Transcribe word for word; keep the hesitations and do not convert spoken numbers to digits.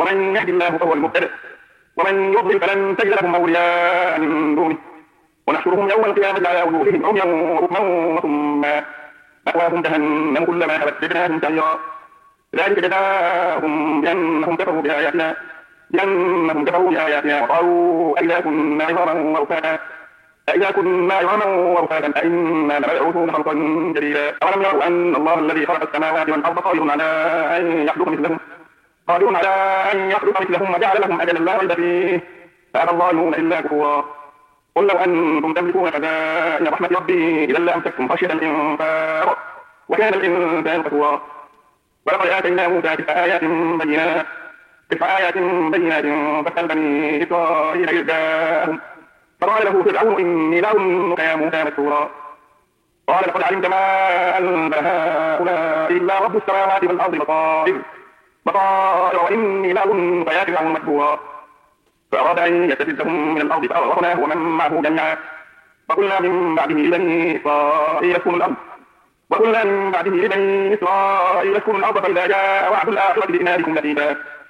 ومن يهد الله فهو المهتد ومن يضلل فلن تجد لهم أولياء من دونه ونحشرهم يوم القيامة على وجوههم عميا وبكما وصما مأواهم جهنم كلما خبت زدناهم سعيرا ذلك جزاؤهم بأنهم كفروا بآياتنا بأنهم كفروا بآياتنا وقالوا أئذا كنا عظاما ورفاتا أئذا كنا عظاما ورفاتا أئنا لمبعوثون خلقا جديدا أولم يروا أن الله الذي خلق السماوات والأرض قادر على أن يخلق مثلهم قادر على أن يخلق مثلهم وجعل لهم أجلا لا ريب فيه فأبى الظالمون إلا كفورا قل لو أنتم تملكون خزائن رحمة ربي إذا لأمسكتم خشية الإنفاق وكان الإنسان كفورا ولقد آتينا موسى تسع آيات بينات تسع آيات بينات فاسأل بني إسرائيل إذ جاءهم فقال له فرعون إني لأظنك يا موسى مسحورا قال لقد علمت ما أنزل هؤلاء إلا رب السماوات والأرض بصائر بصائر وإني لأظنك يا فرعون مسحورا فأراد أن يستفزهم من الأرض فأغرقناه ومن معه جميعا فقلنا من بعده لبني إسرائيل اسكنوا الأرض وقلنا من بعده لبني إسرائيل اسكنوا الأرض فإذا جاء وعد الآخرة جئنا بكم لذيذا